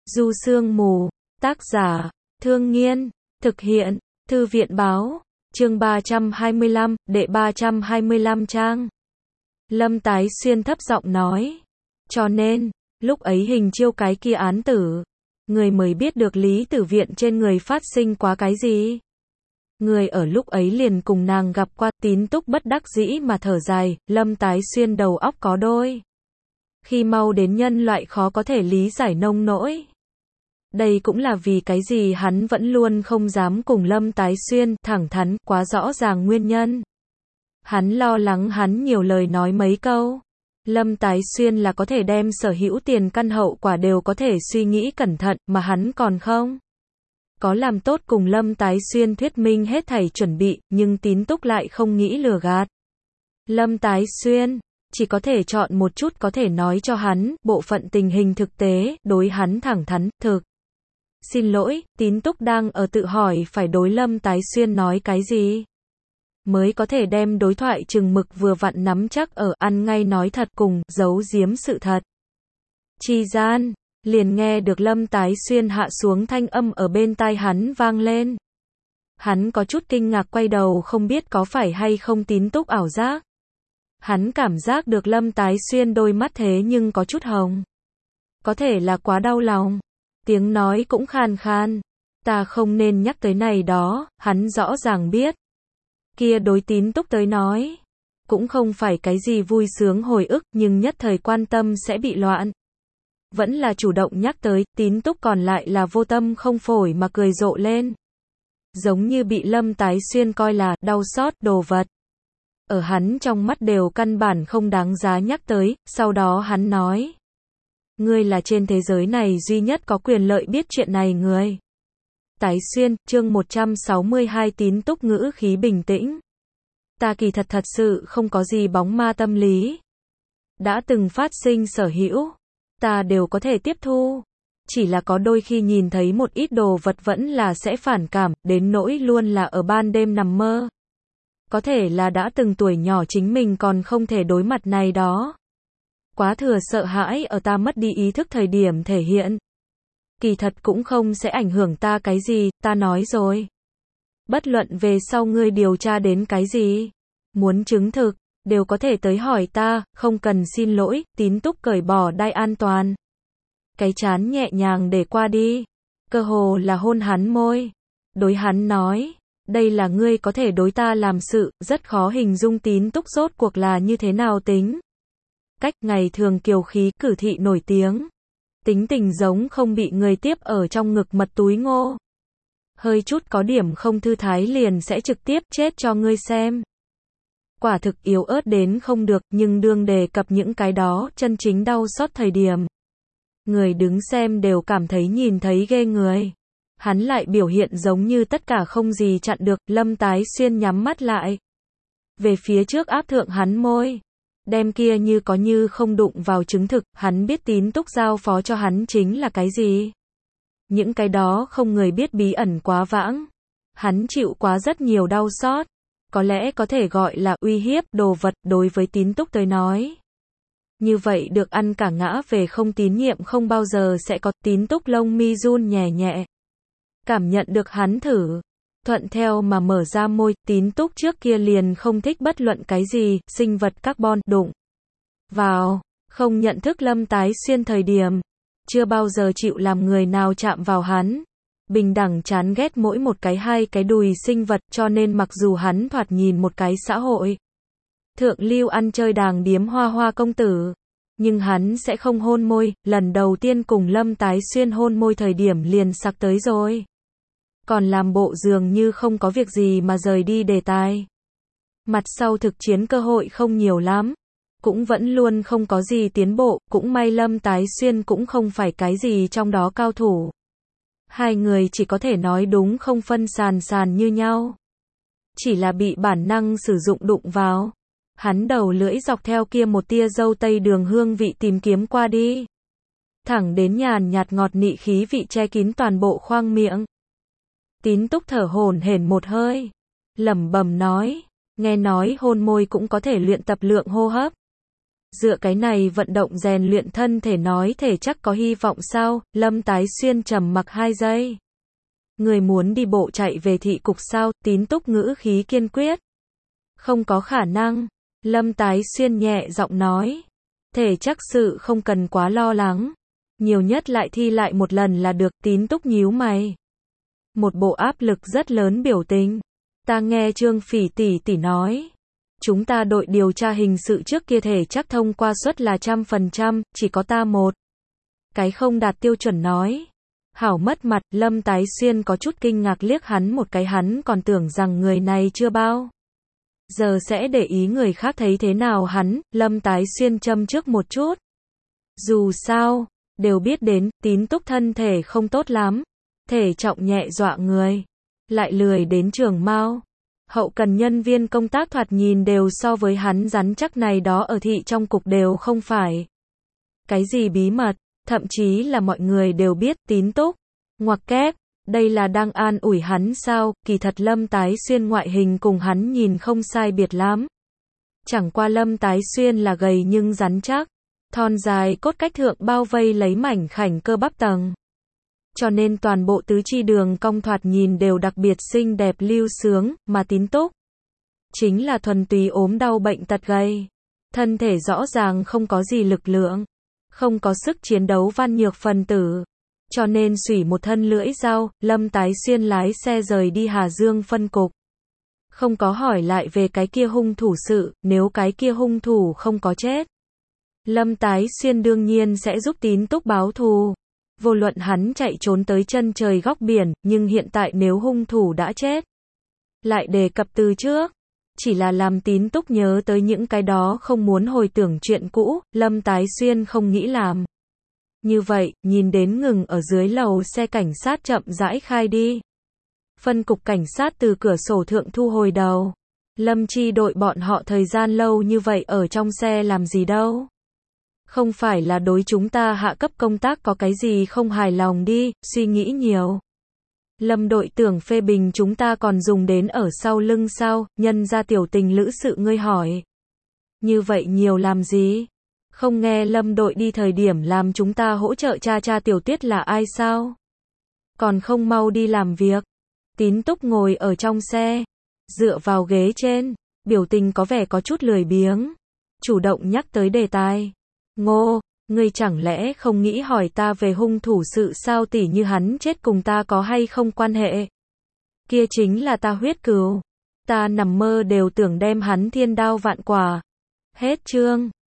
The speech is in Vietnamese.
Du Sương Mù, tác giả, Thương Nghiên, thực hiện, Thư viện báo, chương 325, đệ 325 trang. Lâm Tái Xuyên thấp giọng nói. Cho nên, lúc ấy Hình Chiêu cái kia án tử, người mới biết được Lý Tử Viện trên người phát sinh quá cái gì. Người ở lúc ấy liền cùng nàng gặp qua. Tín Túc bất đắc dĩ mà thở dài, Lâm Tái Xuyên đầu óc có đôi khi mau đến nhân loại khó có thể lý giải nông nỗi. Đây cũng là vì cái gì hắn vẫn luôn không dám cùng Lâm Tái Xuyên thẳng thắn, quá rõ ràng nguyên nhân. Hắn lo lắng hắn nhiều lời nói mấy câu. Lâm Tái Xuyên là có thể đem sở hữu tiền căn hậu quả đều có thể suy nghĩ cẩn thận, mà hắn còn không có làm tốt cùng Lâm Tái Xuyên thuyết minh hết thảy chuẩn bị, nhưng Tín Túc lại không nghĩ lừa gạt Lâm Tái Xuyên, chỉ có thể chọn một chút có thể nói cho hắn, bộ phận tình hình thực tế, đối hắn thẳng thắn, thực. Xin lỗi, Tín Túc đang ở tự hỏi phải đối Lâm Tái Xuyên nói cái gì mới có thể đem đối thoại chừng mực vừa vặn nắm chắc ở ăn ngay nói thật cùng giấu giếm sự thật. Chi gian, liền nghe được Lâm Tái Xuyên hạ xuống thanh âm ở bên tai hắn vang lên. Hắn có chút kinh ngạc quay đầu không biết có phải hay không Tín Túc ảo giác. Hắn cảm giác được Lâm Tái Xuyên đôi mắt thế nhưng có chút hồng. Có thể là quá đau lòng. Tiếng nói cũng khan khan. Ta không nên nhắc tới này đó, hắn rõ ràng biết. Kia đối Tín Túc tới nói, cũng không phải cái gì vui sướng hồi ức, nhưng nhất thời quan tâm sẽ bị loạn. Vẫn là chủ động nhắc tới, Tín Túc còn lại là vô tâm không phổi mà cười rộ lên. Giống như bị Lâm Tái Xuyên coi là đau xót đồ vật. Ở hắn trong mắt đều căn bản không đáng giá nhắc tới, sau đó hắn nói. Ngươi là trên thế giới này duy nhất có quyền lợi biết chuyện này người. Tái Xuyên, chương 162 Tín Túc ngữ khí bình tĩnh. Ta kỳ thật sự không có gì bóng ma tâm lý. Đã từng phát sinh sở hữu, ta đều có thể tiếp thu. Chỉ là có đôi khi nhìn thấy một ít đồ vật vẫn là sẽ phản cảm, đến nỗi luôn là ở ban đêm nằm mơ. Có thể là đã từng tuổi nhỏ chính mình còn không thể đối mặt này đó. Quá thừa sợ hãi ở ta mất đi ý thức thời điểm thể hiện. Kỳ thật cũng không sẽ ảnh hưởng ta cái gì, ta nói rồi. Bất luận về sau ngươi điều tra đến cái gì, muốn chứng thực, đều có thể tới hỏi ta, không cần xin lỗi. Tín Túc cởi bỏ đai an toàn. Cái chán nhẹ nhàng để qua đi. Cơ hồ là hôn hắn môi. Đối hắn nói, đây là ngươi có thể đối ta làm sự, rất khó hình dung Tín Túc rốt cuộc là như thế nào tính. Cách ngày thường kiều khí cử thị nổi tiếng. Tính tình giống không bị người tiếp ở trong ngực mật túi ngô. Hơi chút có điểm không thư thái liền sẽ trực tiếp chết cho ngươi xem. Quả thực yếu ớt đến không được, nhưng đương đề cập những cái đó chân chính đau xót thời điểm. Người đứng xem đều cảm thấy nhìn thấy ghê người. Hắn lại biểu hiện giống như tất cả không gì chặn được. Lâm Tái Xuyên nhắm mắt lại. Về phía trước áp thượng hắn môi. Đem kia như có như không đụng vào chứng thực, hắn biết Tín Túc giao phó cho hắn chính là cái gì. Những cái đó không người biết bí ẩn quá vãng. Hắn chịu quá rất nhiều đau xót. Có lẽ có thể gọi là uy hiếp đồ vật đối với Tín Túc tới nói. Như vậy được ăn cả ngã về không tín nhiệm không bao giờ sẽ có. Tín Túc lông mi run nhẹ nhẹ. Cảm nhận được hắn thử. Thuận theo mà mở ra môi. Tín Túc trước kia liền không thích bất luận cái gì, sinh vật carbon, đụng vào, không nhận thức Lâm Tái Xuyên thời điểm. Chưa bao giờ chịu làm người nào chạm vào hắn. Bình đẳng chán ghét mỗi một cái hai cái đùi sinh vật, cho nên mặc dù hắn thoạt nhìn một cái xã hội thượng lưu ăn chơi đàng điếm hoa hoa công tử, nhưng hắn sẽ không hôn môi. Lần đầu tiên cùng Lâm Tái Xuyên hôn môi thời điểm liền sặc tới rồi. Còn làm bộ dường như không có việc gì mà rời đi đề tài. Mặt sau thực chiến cơ hội không nhiều lắm. Cũng vẫn luôn không có gì tiến bộ, cũng may Lâm Tái Xuyên cũng không phải cái gì trong đó cao thủ. Hai người chỉ có thể nói đúng không phân sàn như nhau. Chỉ là bị bản năng sử dụng đụng vào. Hắn đầu lưỡi dọc theo kia một tia dâu tây đường hương vị tìm kiếm qua đi. Thẳng đến nhàn nhạt ngọt nị khí vị che kín toàn bộ khoang miệng. Tín Túc thở hổn hển một hơi. Lẩm bẩm nói, nghe nói hôn môi cũng có thể luyện tập lượng hô hấp. Dựa cái này vận động rèn luyện thân thể nói thể chắc có hy vọng sao? Lâm Tái Xuyên trầm mặc 2 giây. Người muốn đi bộ chạy về thị cục sao? Tín Túc ngữ khí kiên quyết. Không có khả năng. Lâm Tái Xuyên nhẹ giọng nói. Thể chắc sự không cần quá lo lắng. Nhiều nhất lại thi lại một lần là được. Tín Túc nhíu mày. Một bộ áp lực rất lớn biểu tình. Ta nghe Trương Phỉ tỷ tỷ nói. Chúng ta đội điều tra hình sự trước kia thể chắc thông qua suất là 100%, chỉ có ta một cái không đạt tiêu chuẩn nói. Hảo mất mặt, Lâm Tái Xuyên có chút kinh ngạc liếc hắn một cái, hắn còn tưởng rằng người này chưa bao giờ sẽ để ý người khác thấy thế nào hắn. Lâm Tái Xuyên châm trước một chút. Dù sao, đều biết đến, Tín Túc thân thể không tốt lắm. Thể trọng nhẹ dọa người. Lại lười đến trường mao. Hậu cần nhân viên công tác thoạt nhìn đều so với hắn rắn chắc, này đó ở thị trong cục đều không phải cái gì bí mật, thậm chí là mọi người đều biết. Tín Túc ngoặc kép, đây là đang an ủi hắn sao? Kỳ thật Lâm Tái Xuyên ngoại hình cùng hắn nhìn không sai biệt lắm. Chẳng qua Lâm Tái Xuyên là gầy nhưng rắn chắc, thon dài cốt cách thượng bao vây lấy mảnh khảnh cơ bắp tầng. Cho nên toàn bộ tứ chi đường cong thoạt nhìn đều đặc biệt xinh đẹp lưu sướng, mà Tín Túc chính là thuần túy ốm đau bệnh tật gầy. Thân thể rõ ràng không có gì lực lượng, không có sức chiến đấu văn nhược phần tử. Cho nên xủy một thân lưỡi dao, Lâm Tái Xuyên lái xe rời đi Hà Dương phân cục. Không có hỏi lại về cái kia hung thủ sự, nếu cái kia hung thủ không có chết, Lâm Tái Xuyên đương nhiên sẽ giúp Tín Túc báo thù. Vô luận hắn chạy trốn tới chân trời góc biển, nhưng hiện tại nếu hung thủ đã chết, lại đề cập từ trước, chỉ là làm Tín Túc nhớ tới những cái đó, không muốn hồi tưởng chuyện cũ. Lâm Tái Xuyên không nghĩ làm như vậy, nhìn đến ngừng ở dưới lầu xe cảnh sát chậm rãi khai đi. Phân cục cảnh sát từ cửa sổ thượng thu hồi đầu. Lâm chi đội bọn họ thời gian lâu như vậy ở trong xe làm gì đâu? Không phải là đối chúng ta hạ cấp công tác có cái gì không hài lòng đi, suy nghĩ nhiều. Lâm đội tưởng phê bình chúng ta còn dùng đến ở sau lưng sao? Nhân ra tiểu tình lữ sự ngươi hỏi như vậy nhiều làm gì? Không nghe Lâm đội đi thời điểm làm chúng ta hỗ trợ cha tiểu Tuyết là ai sao? Còn không mau đi làm việc. Tín Túc ngồi ở trong xe, dựa vào ghế trên, biểu tình có vẻ có chút lười biếng, chủ động nhắc tới đề tài. Ngô, ngươi chẳng lẽ không nghĩ hỏi ta về hung thủ sự sao? Tỉ như hắn chết cùng ta có hay không quan hệ? Kia chính là ta huyết cừu. Ta nằm mơ đều tưởng đem hắn thiên đao vạn quả. Hết chương.